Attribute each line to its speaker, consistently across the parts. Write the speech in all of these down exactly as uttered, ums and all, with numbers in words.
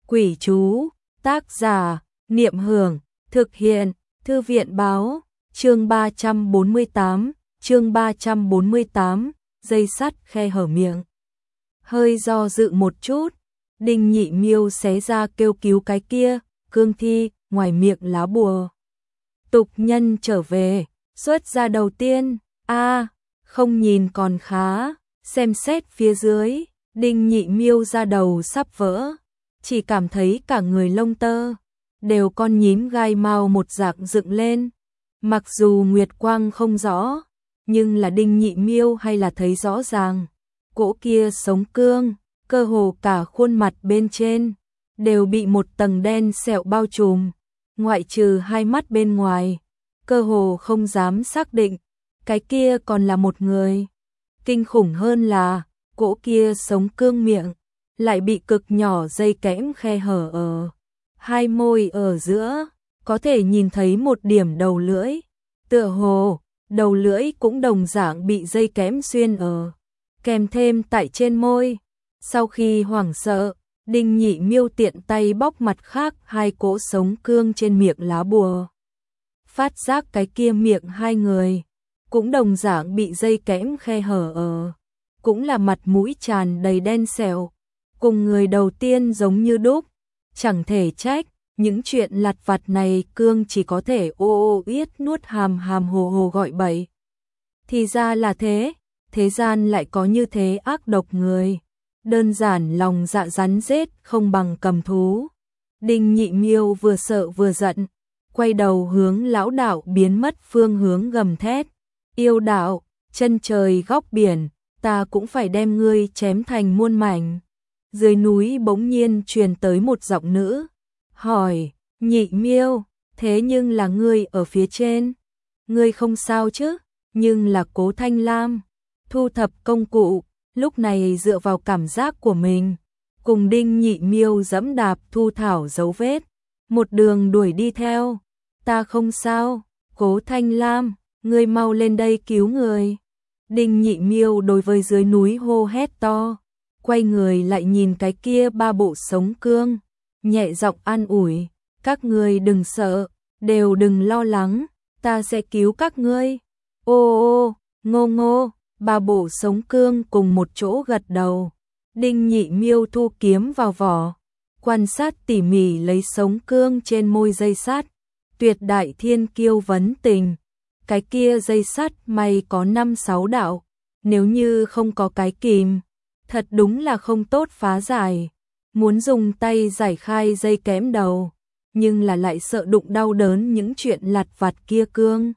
Speaker 1: Quỷ chú, tác giả, Niệm Hưởng, thực hiện, Thư viện báo, chương ba trăm bốn mươi tám, chương ba trăm bốn mươi tám, dây sắt khe hở miệng. Hơi do dự một chút, Đinh Nhị Miêu xé ra kêu cứu cái kia, cương thi, ngoài miệng lá bùa. Tục nhân trở về, xuất ra đầu tiên, a không nhìn còn khá, xem xét phía dưới, Đinh Nhị Miêu ra đầu sắp vỡ, chỉ cảm thấy cả người lông tơ, đều con nhím gai mau một dạng dựng lên. Mặc dù nguyệt quang không rõ, nhưng là Đinh Nhị Miêu hay là thấy rõ ràng, cỗ kia sống cương, cơ hồ cả khuôn mặt bên trên, đều bị một tầng đen sẹo bao trùm, ngoại trừ hai mắt bên ngoài, cơ hồ không dám xác định, cái kia còn là một người. Kinh khủng hơn là, cỗ kia sống cương miệng, lại bị cực nhỏ dây kẽm khe hở ở hai môi ở giữa, có thể nhìn thấy một điểm đầu lưỡi, tựa hồ, đầu lưỡi cũng đồng dạng bị dây kẽm xuyên ở, kèm thêm tại trên môi. Sau khi hoảng sợ, Đinh Nhị Miêu tiện tay bóc mặt khác hai cỗ sống cương trên miệng lá bùa. Phát giác cái kia miệng hai người, cũng đồng dạng bị dây kẽm khe hở ở, cũng là mặt mũi tràn đầy đen sẹo, cùng người đầu tiên giống như đúc, chẳng thể trách, những chuyện lặt vặt này cương chỉ có thể ô ô yết nuốt hàm hàm hồ hồ gọi bậy. Thì ra là thế, thế gian lại có như thế ác độc người, đơn giản lòng dạ rắn rết không bằng cầm thú. Đinh Nhị Miêu vừa sợ vừa giận, quay đầu hướng lão đạo biến mất phương hướng gầm thét, yêu đạo, chân trời góc biển, ta cũng phải đem ngươi chém thành muôn mảnh. Dưới núi bỗng nhiên truyền tới một giọng nữ, hỏi, Nhị Miêu, thế nhưng là ngươi ở phía trên, ngươi không sao chứ? Nhưng là Cố Thanh Lam, thu thập công cụ, lúc này dựa vào cảm giác của mình, cùng Đinh Nhị Miêu dẫm đạp thu thảo dấu vết, một đường đuổi đi theo, ta không sao, Cố Thanh Lam, ngươi mau lên đây cứu người. Đinh Nhị Miêu đối với dưới núi hô hét to, quay người lại nhìn cái kia ba bộ sống cương, nhẹ giọng an ủi, các ngươi đừng sợ, đều đừng lo lắng, ta sẽ cứu các ngươi. Ô ô, ngô ngô, ba bộ sống cương cùng một chỗ gật đầu. Đinh Nhị Miêu thu kiếm vào vỏ, quan sát tỉ mỉ lấy sống cương trên môi dây sắt, tuyệt đại thiên kiêu vấn tình. Cái kia dây sắt may có năm sáu đạo, nếu như không có cái kìm, thật đúng là không tốt phá giải. Muốn dùng tay giải khai dây kẽm đầu, nhưng là lại sợ đụng đau đớn những chuyện lặt vặt kia cương.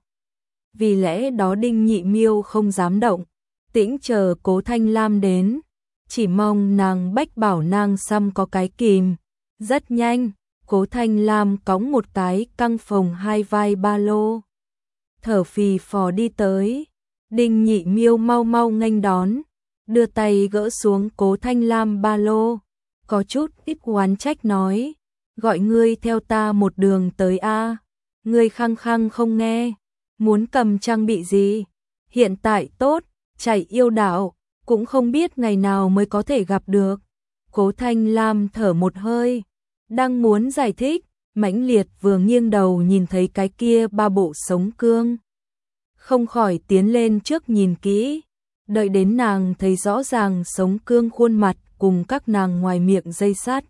Speaker 1: Vì lẽ đó Đinh Nhị Miêu không dám động, tĩnh chờ Cố Thanh Lam đến, chỉ mong nàng bách bảo nàng xăm có cái kìm. Rất nhanh, Cố Thanh Lam cõng một cái căng phồng hai vai ba lô, thở phì phò đi tới. Đinh Nhị Miêu mau mau nghênh đón, đưa tay gỡ xuống Cố Thanh Lam ba lô, có chút ít oán trách nói, gọi ngươi theo ta một đường tới a, ngươi khăng khăng không nghe, muốn cầm trang bị gì, hiện tại tốt, chạy yêu đạo, cũng không biết ngày nào mới có thể gặp được. Cố Thanh Lam thở một hơi, đang muốn giải thích, mãnh liệt vừa nghiêng đầu nhìn thấy cái kia ba bộ sống cương, không khỏi tiến lên trước nhìn kỹ, đợi đến nàng thấy rõ ràng sống cương khuôn mặt cùng các nàng ngoài miệng dây sắt,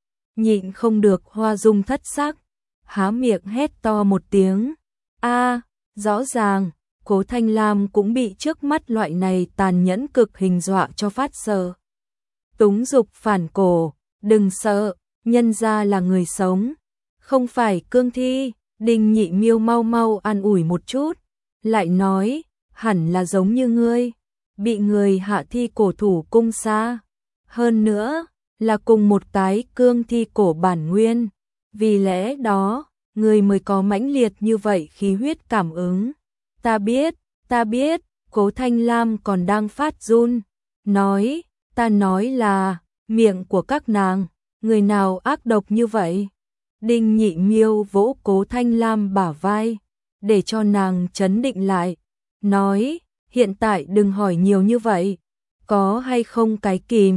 Speaker 1: nhịn không được hoa dung thất sắc, há miệng hét to một tiếng, a, rõ ràng, Cố Thanh Lam cũng bị trước mắt loại này tàn nhẫn cực hình dọa cho phát sợ. Túng dục phản cổ, đừng sợ, nhân ra là người sống, không phải cương thi. Đinh Nhị Miêu mau mau an ủi một chút, lại nói, hẳn là giống như ngươi, bị người hạ thi cổ thủ cung xa, hơn nữa, là cùng một cái cương thi cổ bản nguyên, vì lẽ đó, ngươi mới có mãnh liệt như vậy khí huyết cảm ứng. Ta biết, ta biết, Cố Thanh Lam còn đang phát run, nói, ta nói là, miệng của các nàng, người nào ác độc như vậy? Đinh Nhị Miêu vỗ Cố Thanh Lam bả vai, để cho nàng trấn định lại, nói, hiện tại đừng hỏi nhiều như vậy, có hay không cái kìm,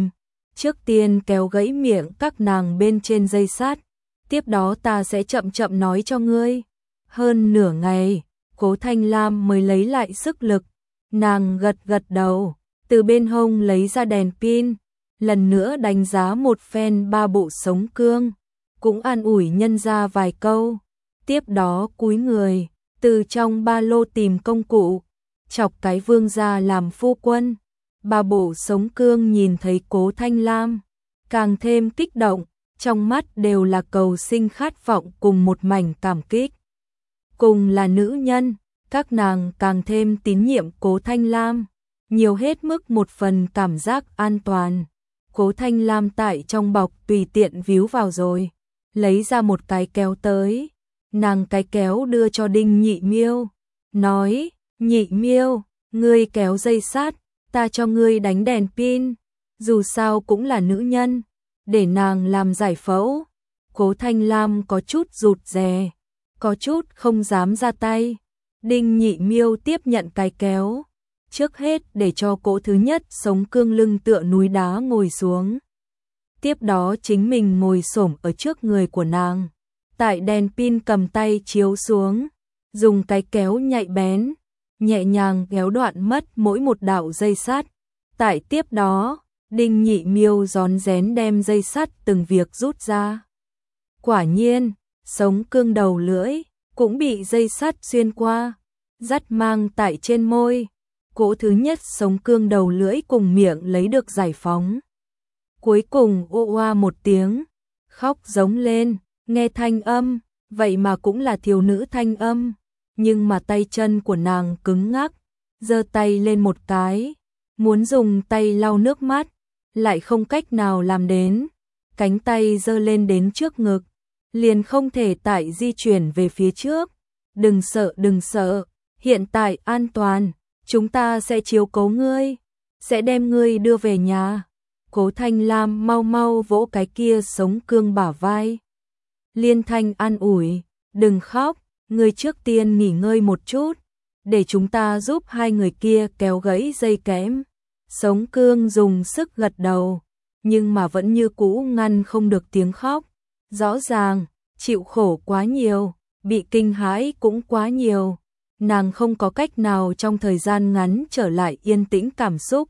Speaker 1: trước tiên kéo gãy miệng các nàng bên trên dây sắt, tiếp đó ta sẽ chậm chậm nói cho ngươi. Hơn nửa ngày, Cố Thanh Lam mới lấy lại sức lực, nàng gật gật đầu, từ bên hông lấy ra đèn pin, lần nữa đánh giá một phen ba bộ sống cương, cũng an ủi nhân ra vài câu, tiếp đó cúi người, từ trong ba lô tìm công cụ, chọc cái vương gia làm phu quân. Ba bộ sống cương nhìn thấy Cố Thanh Lam, càng thêm kích động, trong mắt đều là cầu sinh khát vọng cùng một mảnh cảm kích. Cùng là nữ nhân, các nàng càng thêm tín nhiệm Cố Thanh Lam, nhiều hết mức một phần cảm giác an toàn. Cố Thanh Lam tại trong bọc tùy tiện víu vào rồi, lấy ra một cái kéo tới, nàng cái kéo đưa cho Đinh Nhị Miêu, nói, Nhị Miêu, ngươi kéo dây sát, ta cho ngươi đánh đèn pin, dù sao cũng là nữ nhân, để nàng làm giải phẫu. Cố Thanh Lam có chút rụt rè, có chút không dám ra tay. Đinh Nhị Miêu tiếp nhận cái kéo, trước hết để cho cỗ thứ nhất sống cương lưng tựa núi đá ngồi xuống. Tiếp đó chính mình ngồi xổm ở trước người của nàng, tại đèn pin cầm tay chiếu xuống, dùng cái kéo nhạy bén, nhẹ nhàng kéo đoạn mất mỗi một đạo dây sắt. Tại tiếp đó, Đinh Nhị Miêu rón rén đem dây sắt từng việc rút ra. Quả nhiên, sống cương đầu lưỡi cũng bị dây sắt xuyên qua, dắt mang tại trên môi. Cỗ thứ nhất sống cương đầu lưỡi cùng miệng lấy được giải phóng. Cuối cùng ô oa một tiếng, khóc giống lên, nghe thanh âm, vậy mà cũng là thiếu nữ thanh âm, nhưng mà tay chân của nàng cứng ngắc, giơ tay lên một cái, muốn dùng tay lau nước mắt, lại không cách nào làm đến, cánh tay giơ lên đến trước ngực, liền không thể tại di chuyển về phía trước. Đừng sợ, đừng sợ, hiện tại an toàn, chúng ta sẽ chiếu cố ngươi, sẽ đem ngươi đưa về nhà. Cố Thanh Lam mau mau vỗ cái kia sống cương bả vai, liên thanh an ủi, đừng khóc, ngươi trước tiên nghỉ ngơi một chút, để chúng ta giúp hai người kia kéo gãy dây kẽm. Sống cương dùng sức gật đầu, nhưng mà vẫn như cũ ngăn không được tiếng khóc. Rõ ràng, chịu khổ quá nhiều, bị kinh hãi cũng quá nhiều. Nàng không có cách nào trong thời gian ngắn trở lại yên tĩnh cảm xúc.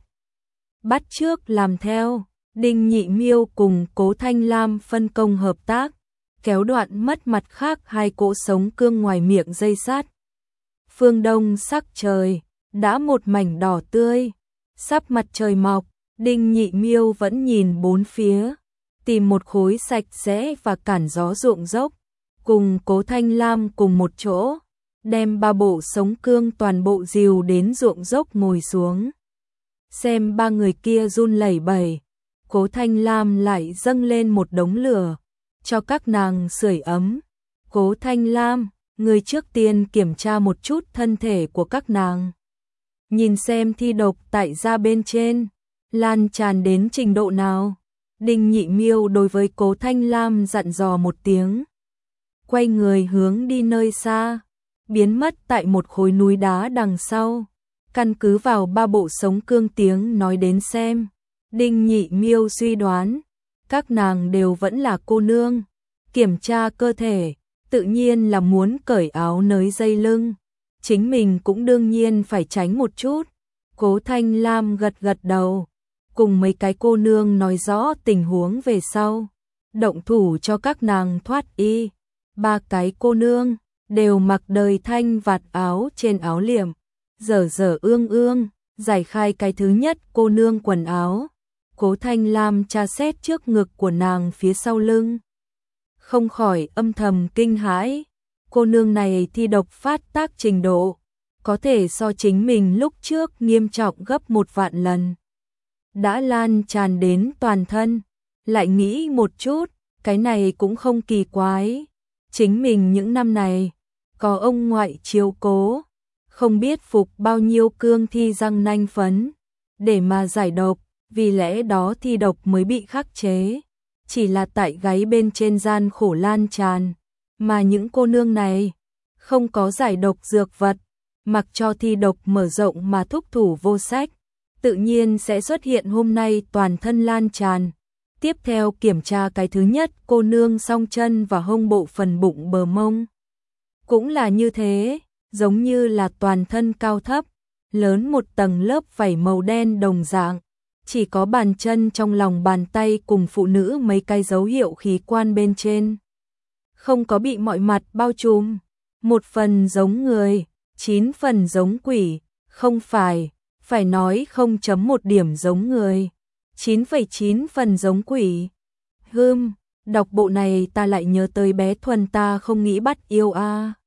Speaker 1: Bắt trước làm theo, Đinh Nhị Miêu cùng Cố Thanh Lam phân công hợp tác, kéo đoạn mất mặt khác hai cỗ sống cương ngoài miệng dây sắt. Phương đông sắc trời, đã một mảnh đỏ tươi, sắp mặt trời mọc, Đinh Nhị Miêu vẫn nhìn bốn phía, tìm một khối sạch sẽ và cản gió ruộng dốc, cùng Cố Thanh Lam cùng một chỗ, đem ba bộ sống cương toàn bộ dìu đến ruộng dốc ngồi xuống. Xem ba người kia run lẩy bẩy, Cố Thanh Lam lại dâng lên một đống lửa, cho các nàng sưởi ấm. Cố Thanh Lam, người trước tiên kiểm tra một chút thân thể của các nàng. Nhìn xem thi độc tại da bên trên, lan tràn đến trình độ nào. Đinh Nhị Miêu đối với Cố Thanh Lam dặn dò một tiếng. Quay người hướng đi nơi xa, biến mất tại một khối núi đá đằng sau. Căn cứ vào ba bộ sống cương tiếng nói đến xem, Đinh Nhị Miêu suy đoán, các nàng đều vẫn là cô nương. Kiểm tra cơ thể, tự nhiên là muốn cởi áo nới dây lưng. Chính mình cũng đương nhiên phải tránh một chút. Cố Thanh Lam gật gật đầu, cùng mấy cái cô nương nói rõ tình huống về sau, động thủ cho các nàng thoát y. Ba cái cô nương đều mặc đời thanh vạt áo trên áo liệm, dở dở ương ương, giải khai cái thứ nhất cô nương quần áo. Cố Thanh Lam tra xét trước ngực của nàng phía sau lưng, không khỏi âm thầm kinh hãi. Cô nương này thi độc phát tác trình độ, có thể so chính mình lúc trước nghiêm trọng gấp một vạn lần. Đã lan tràn đến toàn thân, lại nghĩ một chút, cái này cũng không kỳ quái. Chính mình những năm này, có ông ngoại chiếu cố, không biết phục bao nhiêu cương thi răng nanh phấn, để mà giải độc, vì lẽ đó thi độc mới bị khắc chế. Chỉ là tại gáy bên trên gian khổ lan tràn, mà những cô nương này không có giải độc dược vật, mặc cho thi độc mở rộng mà thúc thủ vô sách. tự nhiên sẽ xuất hiện hôm nay toàn thân lan tràn. Tiếp theo kiểm tra cái thứ nhất, cô nương song chân và hông bộ phần bụng bờ mông. Cũng là như thế, giống như là toàn thân cao thấp, lớn một tầng lớp vảy màu đen đồng dạng. Chỉ có bàn chân trong lòng bàn tay cùng phụ nữ mấy cái dấu hiệu khí quan bên trên. Không có bị mọi mặt bao trùm. Một phần giống người, chín phần giống quỷ, không phải, phải nói không chấm một điểm giống người. chín phẩy chín phần giống quỷ. Hưm, đọc bộ này ta lại nhớ tới bé Thuần ta không nghĩ bắt yêu a.